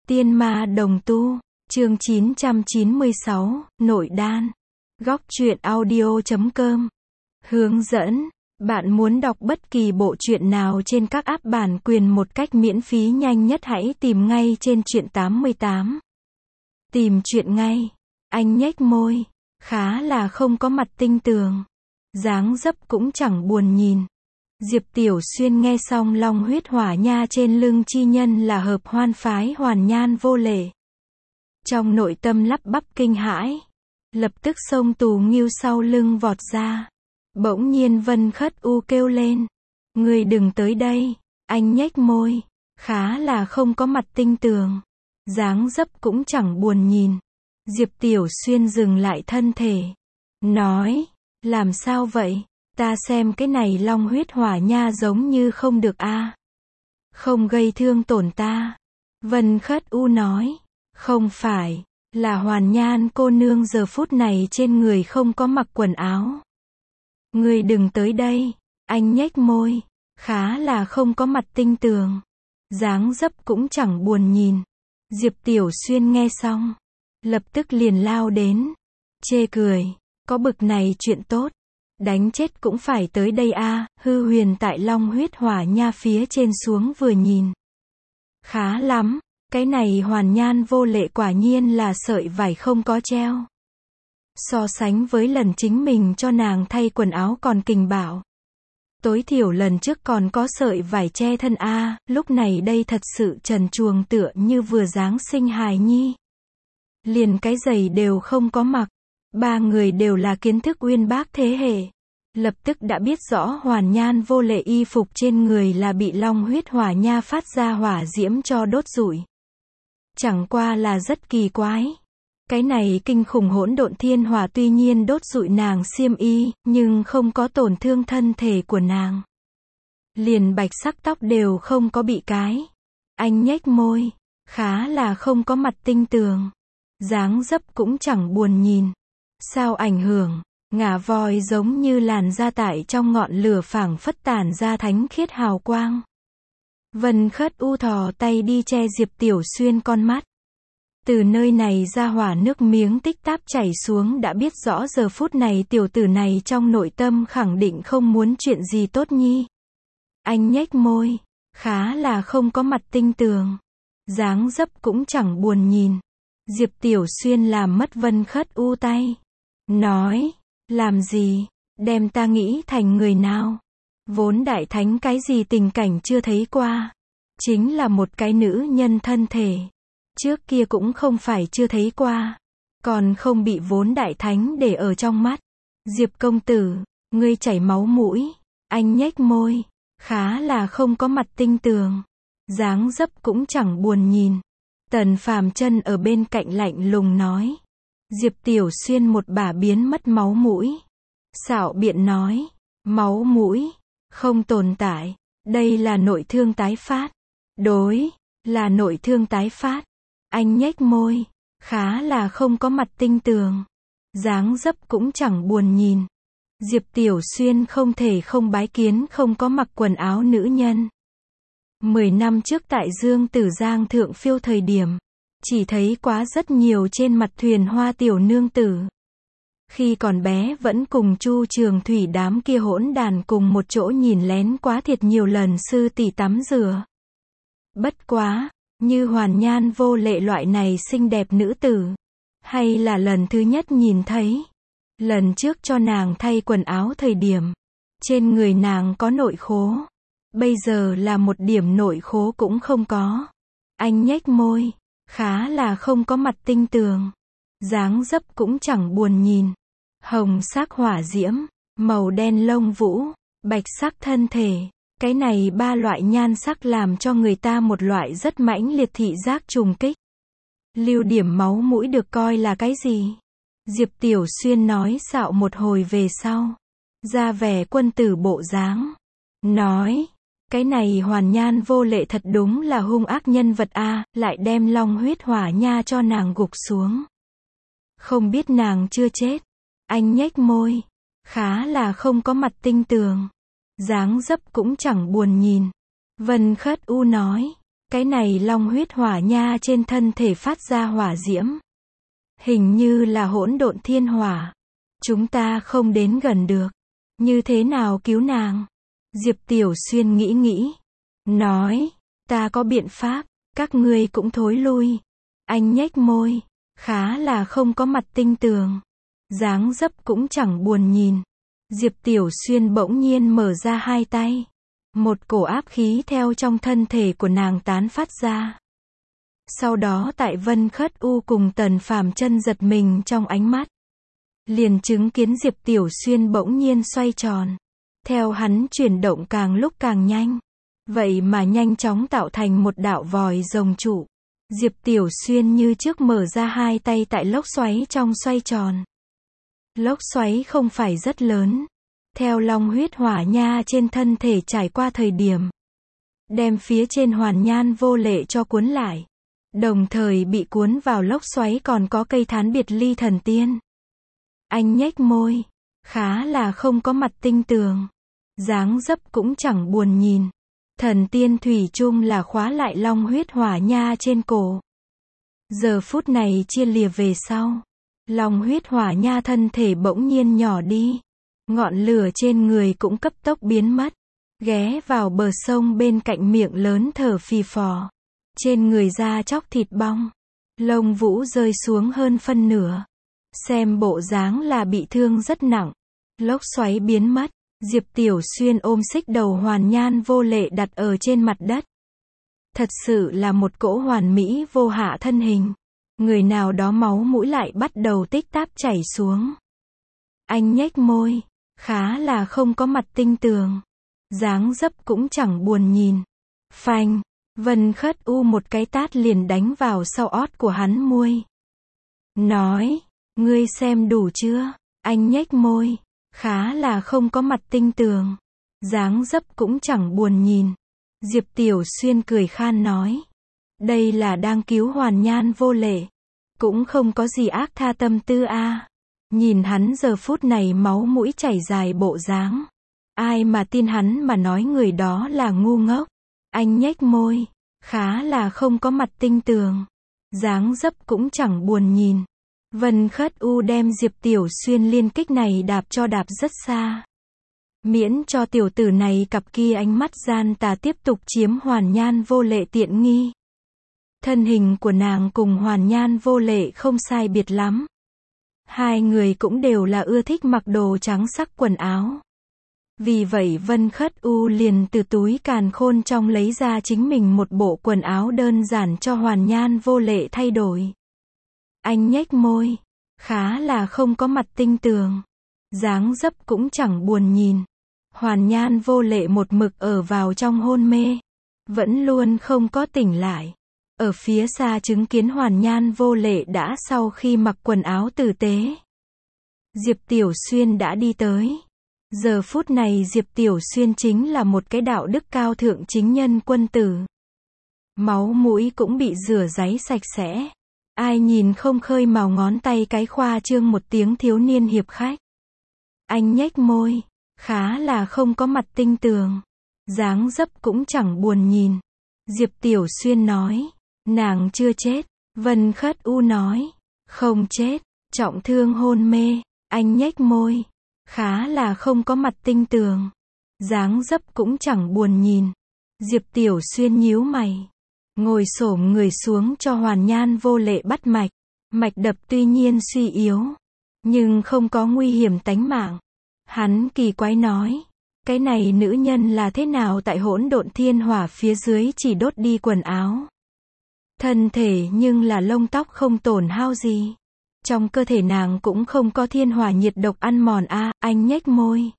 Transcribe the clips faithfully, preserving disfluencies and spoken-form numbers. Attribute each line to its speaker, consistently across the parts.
Speaker 1: Tiên ma đồng tu, chương chín trăm chín mươi sáu, nội đan. Góc truyện audio chấm com. Hướng dẫn, bạn muốn đọc bất kỳ bộ truyện nào trên các app bản quyền một cách miễn phí nhanh nhất hãy tìm ngay trên truyện tám mươi tám. Tìm truyện ngay. Anh nhếch môi, khá là không có mặt tinh tường. Dáng dấp cũng chẳng buồn nhìn. Diệp Tiểu Xuyên nghe xong long huyết hỏa nha trên lưng chi nhân là hợp hoan phái hoàn nhan vô lệ. Trong nội tâm lắp bắp kinh hãi. Lập tức xông Tù Nghiêu sau lưng vọt ra. Bỗng nhiên Vân Khất U kêu lên. Người đừng tới đây. Anh nhếch môi. Khá là không có mặt tinh tường. Dáng dấp cũng chẳng buồn nhìn. Diệp Tiểu Xuyên dừng lại thân thể. Nói. Làm sao vậy? Ta xem cái này long huyết hỏa nha giống như không được a. Không gây thương tổn ta. Vân Khất U nói. Không phải. Là hoàn nhan cô nương giờ phút này trên người không có mặc quần áo. Người đừng tới đây. Anh nhếch môi. Khá là không có mặt tinh tường. Dáng dấp cũng chẳng buồn nhìn. Diệp Tiểu Xuyên nghe xong. Lập tức liền lao đến. Chê cười. Có bực này chuyện tốt. Đánh chết cũng phải tới đây a. Hư huyền tại long huyết hỏa nha phía trên xuống vừa nhìn. Khá lắm. Cái này hoàn nhan vô lệ quả nhiên là sợi vải không có treo. So sánh với lần chính mình cho nàng thay quần áo còn kình bạo. Tối thiểu lần trước còn có sợi vải che thân a, lúc này đây thật sự trần truồng tựa như vừa giáng sinh hài nhi. Liền cái giày đều không có mặc. Ba người đều là kiến thức uyên bác thế hệ. Lập tức đã biết rõ hoàn nhan vô lệ y phục trên người là bị long huyết hỏa nha phát ra hỏa diễm cho đốt rụi. Chẳng qua là rất kỳ quái. Cái này kinh khủng hỗn độn thiên hỏa tuy nhiên đốt rụi nàng xiêm y, nhưng không có tổn thương thân thể của nàng. Liền bạch sắc tóc đều không có bị cái. Anh nhếch môi. Khá là không có mặt tinh tường. Dáng dấp cũng chẳng buồn nhìn. Sao ảnh hưởng? Ngả voi giống như làn da tại trong ngọn lửa phảng phất tản ra thánh khiết hào quang. Vân Khất U thò tay đi che Diệp Tiểu Xuyên con mắt. Từ nơi này ra hỏa nước miếng tích táp chảy xuống đã biết rõ giờ phút này tiểu tử này trong nội tâm khẳng định không muốn chuyện gì tốt nhi. Anh nhếch môi. Khá là không có mặt tinh tường. Dáng dấp cũng chẳng buồn nhìn. Diệp Tiểu Xuyên làm mất Vân Khất U tay. Nói. Làm gì? Đem ta nghĩ thành người nào? Vốn đại thánh cái gì tình cảnh chưa thấy qua. Chính là một cái nữ nhân thân thể. Trước kia cũng không phải chưa thấy qua. Còn không bị vốn đại thánh để ở trong mắt. Diệp công tử, ngươi chảy máu mũi. Anh nhếch môi. Khá là không có mặt tinh tường. Dáng dấp cũng chẳng buồn nhìn. Tần Phàm Chân ở bên cạnh lạnh lùng nói. Diệp Tiểu Xuyên một bả biến mất máu mũi. Xạo biện nói. Máu mũi. Không tồn tại. Đây là nội thương tái phát. Đối. Là nội thương tái phát. Anh nhếch môi. Khá là không có mặt tinh tường. Dáng dấp cũng chẳng buồn nhìn. Diệp Tiểu Xuyên không thể không bái kiến không có mặc quần áo nữ nhân. Mười năm trước tại Dương Tử Giang thượng phiêu thời điểm. Chỉ thấy quá rất nhiều trên mặt thuyền hoa tiểu nương tử. Khi còn bé vẫn cùng Chu Trường Thủy đám kia hỗn đàn cùng một chỗ nhìn lén quá thiệt nhiều lần sư tỷ tắm rửa. Bất quá, như hoàn nhan vô lệ loại này xinh đẹp nữ tử. Hay là lần thứ nhất nhìn thấy. Lần trước cho nàng thay quần áo thời điểm. Trên người nàng có nội khố. Bây giờ là một điểm nội khố cũng không có. Anh nhếch môi. Khá là không có mặt tinh tường. Dáng dấp cũng chẳng buồn nhìn. Hồng sắc hỏa diễm, màu đen lông vũ, bạch sắc thân thể. Cái này ba loại nhan sắc làm cho người ta một loại rất mãnh liệt thị giác trùng kích. Lưu điểm máu mũi được coi là cái gì? Diệp Tiểu Xuyên nói xạo một hồi về sau. Ra vẻ quân tử bộ dáng. Nói. Cái này hoàn nhan vô lệ thật đúng là hung ác nhân vật a, lại đem long huyết hỏa nha cho nàng gục xuống. Không biết nàng chưa chết. Anh nhếch môi. Khá là không có mặt tinh tường. Dáng dấp cũng chẳng buồn nhìn. Vân Khất U nói. Cái này long huyết hỏa nha trên thân thể phát ra hỏa diễm. Hình như là hỗn độn thiên hỏa. Chúng ta không đến gần được. Như thế nào cứu nàng? Diệp Tiểu Xuyên nghĩ nghĩ. Nói, ta có biện pháp, các ngươi cũng thối lui. Anh nhếch môi, khá là không có mặt tinh tường. Dáng dấp cũng chẳng buồn nhìn. Diệp Tiểu Xuyên bỗng nhiên mở ra hai tay. Một cổ áp khí theo trong thân thể của nàng tán phát ra. Sau đó tại Vân Khất U cùng Tần Phàm Chân giật mình trong ánh mắt. Liền chứng kiến Diệp Tiểu Xuyên bỗng nhiên xoay tròn. Theo hắn chuyển động càng lúc càng nhanh. Vậy mà nhanh chóng tạo thành một đạo vòi rồng trụ. Diệp Tiểu Xuyên như trước mở ra hai tay tại lốc xoáy trong xoay tròn. Lốc xoáy không phải rất lớn. Theo long huyết hỏa nha trên thân thể trải qua thời điểm. Đem phía trên hoàn nhan vô lệ cho cuốn lại. Đồng thời bị cuốn vào lốc xoáy còn có cây thán biệt ly thần tiên. Anh nhếch môi. Khá là không có mặt tinh tường. Dáng dấp cũng chẳng buồn nhìn. Thần tiên thủy chung là khóa lại long huyết hỏa nha trên cổ. Giờ phút này chia lìa về sau. Long huyết hỏa nha thân thể bỗng nhiên nhỏ đi. Ngọn lửa trên người cũng cấp tốc biến mất. Ghé vào bờ sông bên cạnh miệng lớn thở phì phò. Trên người da chóc thịt bong. Lông vũ rơi xuống hơn phân nửa. Xem bộ dáng là bị thương rất nặng. Lốc xoáy biến mất. Diệp Tiểu Xuyên ôm xích đầu hoàn nhan vô lệ đặt ở trên mặt đất. Thật sự là một cỗ hoàn mỹ vô hạ thân hình. Người nào đó máu mũi lại bắt đầu tích táp chảy xuống. Anh nhếch môi. Khá là không có mặt tinh tường. Dáng dấp cũng chẳng buồn nhìn. Phanh. Vân Khất U một cái tát liền đánh vào sau ót của hắn muôi. Nói. Ngươi xem đủ chưa? Anh nhếch môi. Khá là không có mặt tinh tường. Dáng dấp cũng chẳng buồn nhìn. Diệp Tiểu Xuyên cười khan nói. Đây là đang cứu hoàn nhan vô lệ. Cũng không có gì ác tha tâm tư a. À. Nhìn hắn giờ phút này máu mũi chảy dài bộ dáng. Ai mà tin hắn mà nói người đó là ngu ngốc. Anh nhếch môi. Khá là không có mặt tinh tường. Dáng dấp cũng chẳng buồn nhìn. Vân Khất U đem Diệp Tiểu Xuyên liên kích này đạp cho đạp rất xa. Miễn cho tiểu tử này cặp kia ánh mắt gian tà tiếp tục chiếm hoàn nhan vô lệ tiện nghi. Thân hình của nàng cùng hoàn nhan vô lệ không sai biệt lắm. Hai người cũng đều là ưa thích mặc đồ trắng sắc quần áo. Vì vậy Vân Khất U liền từ túi càn khôn trong lấy ra chính mình một bộ quần áo đơn giản cho hoàn nhan vô lệ thay đổi. Anh nhếch môi. Khá là không có mặt tinh tường. Dáng dấp cũng chẳng buồn nhìn. Hoàn nhan vô lệ một mực ở vào trong hôn mê. Vẫn luôn không có tỉnh lại. Ở phía xa chứng kiến hoàn nhan vô lệ đã sau khi mặc quần áo tử tế. Diệp Tiểu Xuyên đã đi tới. Giờ phút này Diệp Tiểu Xuyên chính là một cái đạo đức cao thượng chính nhân quân tử. Máu mũi cũng bị rửa ráy sạch sẽ. Ai nhìn không khơi mào ngón tay cái khoa trương một tiếng thiếu niên hiệp khách. Anh nhếch môi. Khá là không có mặt tinh tường. Dáng dấp cũng chẳng buồn nhìn. Diệp Tiểu Xuyên nói. Nàng chưa chết. Vân Khất U nói. Không chết. Trọng thương hôn mê. Anh nhếch môi. Khá là không có mặt tinh tường. Dáng dấp cũng chẳng buồn nhìn. Diệp Tiểu Xuyên nhíu mày. Ngồi xổm người xuống cho hoàn nhan vô lệ bắt mạch. Mạch đập tuy nhiên suy yếu. Nhưng không có nguy hiểm tánh mạng. Hắn kỳ quái nói. Cái này nữ nhân là thế nào tại hỗn độn thiên hỏa phía dưới chỉ đốt đi quần áo. Thân thể nhưng là lông tóc không tổn hao gì. Trong cơ thể nàng cũng không có thiên hỏa nhiệt độc ăn mòn a. À, anh nhếch môi.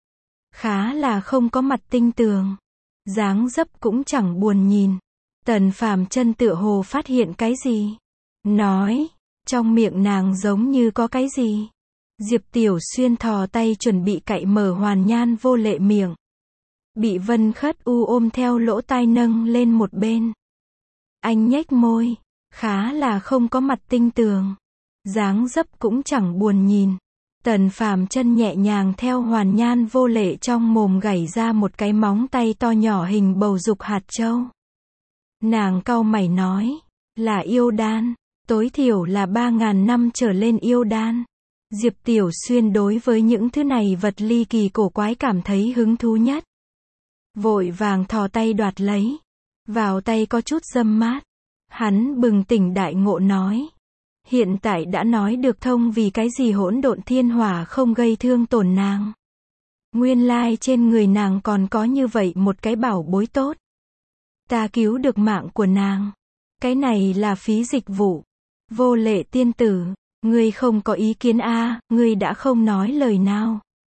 Speaker 1: Khá là không có mặt tinh tường. Dáng dấp cũng chẳng buồn nhìn. Tần Phàm Chân tựa hồ phát hiện cái gì. Nói. Trong miệng nàng giống như có cái gì. Diệp Tiểu Xuyên thò tay chuẩn bị cạy mở hoàn nhan vô lệ miệng. Bị Vân Khất U ôm theo lỗ tai nâng lên một bên. Anh nhếch môi. Khá là không có mặt tinh tường. Dáng dấp cũng chẳng buồn nhìn. Tần Phàm Chân nhẹ nhàng theo hoàn nhan vô lệ trong mồm gảy ra một cái móng tay to nhỏ hình bầu dục hạt châu. Nàng cau mày nói, là yêu đan, tối thiểu là ba ngàn năm trở lên yêu đan. Diệp Tiểu Xuyên đối với những thứ này vật ly kỳ cổ quái cảm thấy hứng thú nhất. Vội vàng thò tay đoạt lấy. Vào tay có chút râm mát. Hắn bừng tỉnh đại ngộ nói. Hiện tại đã nói được thông vì cái gì hỗn độn thiên hỏa không gây thương tổn nàng. Nguyên lai trên người nàng còn có như vậy một cái bảo bối tốt. Ta cứu được mạng của nàng. Cái này là phí dịch vụ. Vô Lệ tiên tử, ngươi không có ý kiến a, à, ngươi đã không nói lời nào.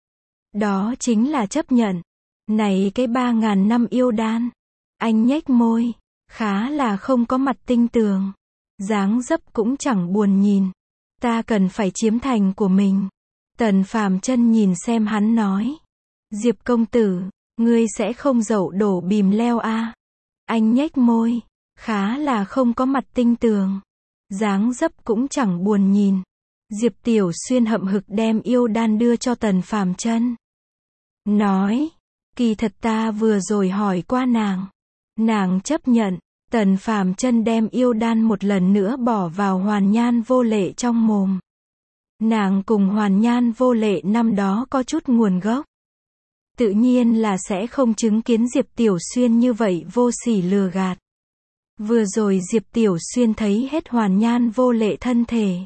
Speaker 1: Đó chính là chấp nhận. Này cái ba ngàn năm yêu đan. Anh nhếch môi, khá là không có mặt tinh tường. Dáng dấp cũng chẳng buồn nhìn. Ta cần phải chiếm thành của mình. Tần Phàm Chân nhìn xem hắn nói. Diệp công tử, ngươi sẽ không dậu đổ bìm leo a? À? Anh nhếch môi, khá là không có mặt tinh tường. Dáng dấp cũng chẳng buồn nhìn. Diệp Tiểu Xuyên hậm hực đem yêu đan đưa cho Tần Phàm Chân. Nói, kỳ thật ta vừa rồi hỏi qua nàng. Nàng chấp nhận. Tần Phàm Chân đem yêu đan một lần nữa bỏ vào Hoàn Nhan Vô Lệ trong mồm. Nàng cùng Hoàn Nhan Vô Lệ năm đó có chút nguồn gốc. Tự nhiên là sẽ không chứng kiến Diệp Tiểu Xuyên như vậy vô sỉ lừa gạt. Vừa rồi Diệp Tiểu Xuyên thấy hết Hoàn Nhan Vô Lệ thân thể.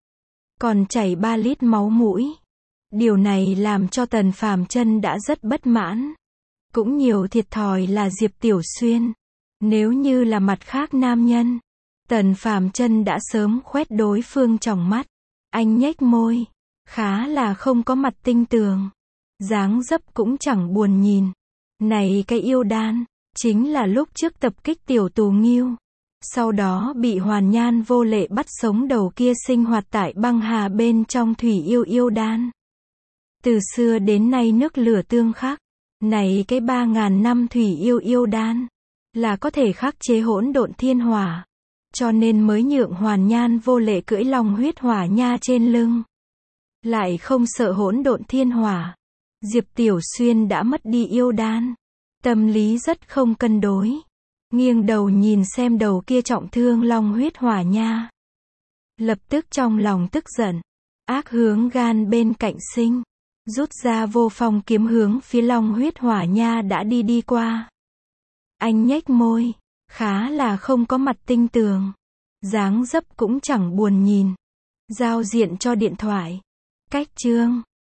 Speaker 1: Còn chảy ba lít máu mũi. Điều này làm cho Tần Phàm Chân đã rất bất mãn. Cũng nhiều thiệt thòi là Diệp Tiểu Xuyên. Nếu như là mặt khác nam nhân, Tần Phàm Chân đã sớm khoét đối phương tròng mắt. Anh nhếch môi, khá là không có mặt tinh tường. Dáng dấp cũng chẳng buồn nhìn. Này cái yêu đan, chính là lúc trước tập kích tiểu tù nghiêu. Sau đó bị Hoàn Nhan Vô Lệ bắt sống đầu kia sinh hoạt tại băng hà bên trong thủy yêu yêu đan. Từ xưa đến nay nước lửa tương khắc. Này cái ba ngàn năm thủy yêu yêu đan, là có thể khắc chế hỗn độn thiên hỏa. Cho nên mới nhượng Hoàn Nhan Vô Lệ cưỡi long huyết hỏa nha trên lưng. Lại không sợ hỗn độn thiên hỏa. Diệp Tiểu Xuyên đã mất đi yêu đan. Tâm lý rất không cân đối. Nghiêng đầu nhìn xem đầu kia trọng thương long huyết hỏa nha. Lập tức trong lòng tức giận. Ác hướng gan bên cạnh sinh. Rút ra vô phong kiếm hướng phía long huyết hỏa nha đã đi đi qua. Anh nhếch môi, khá là không có mặt tinh tường. Dáng dấp cũng chẳng buồn nhìn. Giao diện cho điện thoại. Cách chương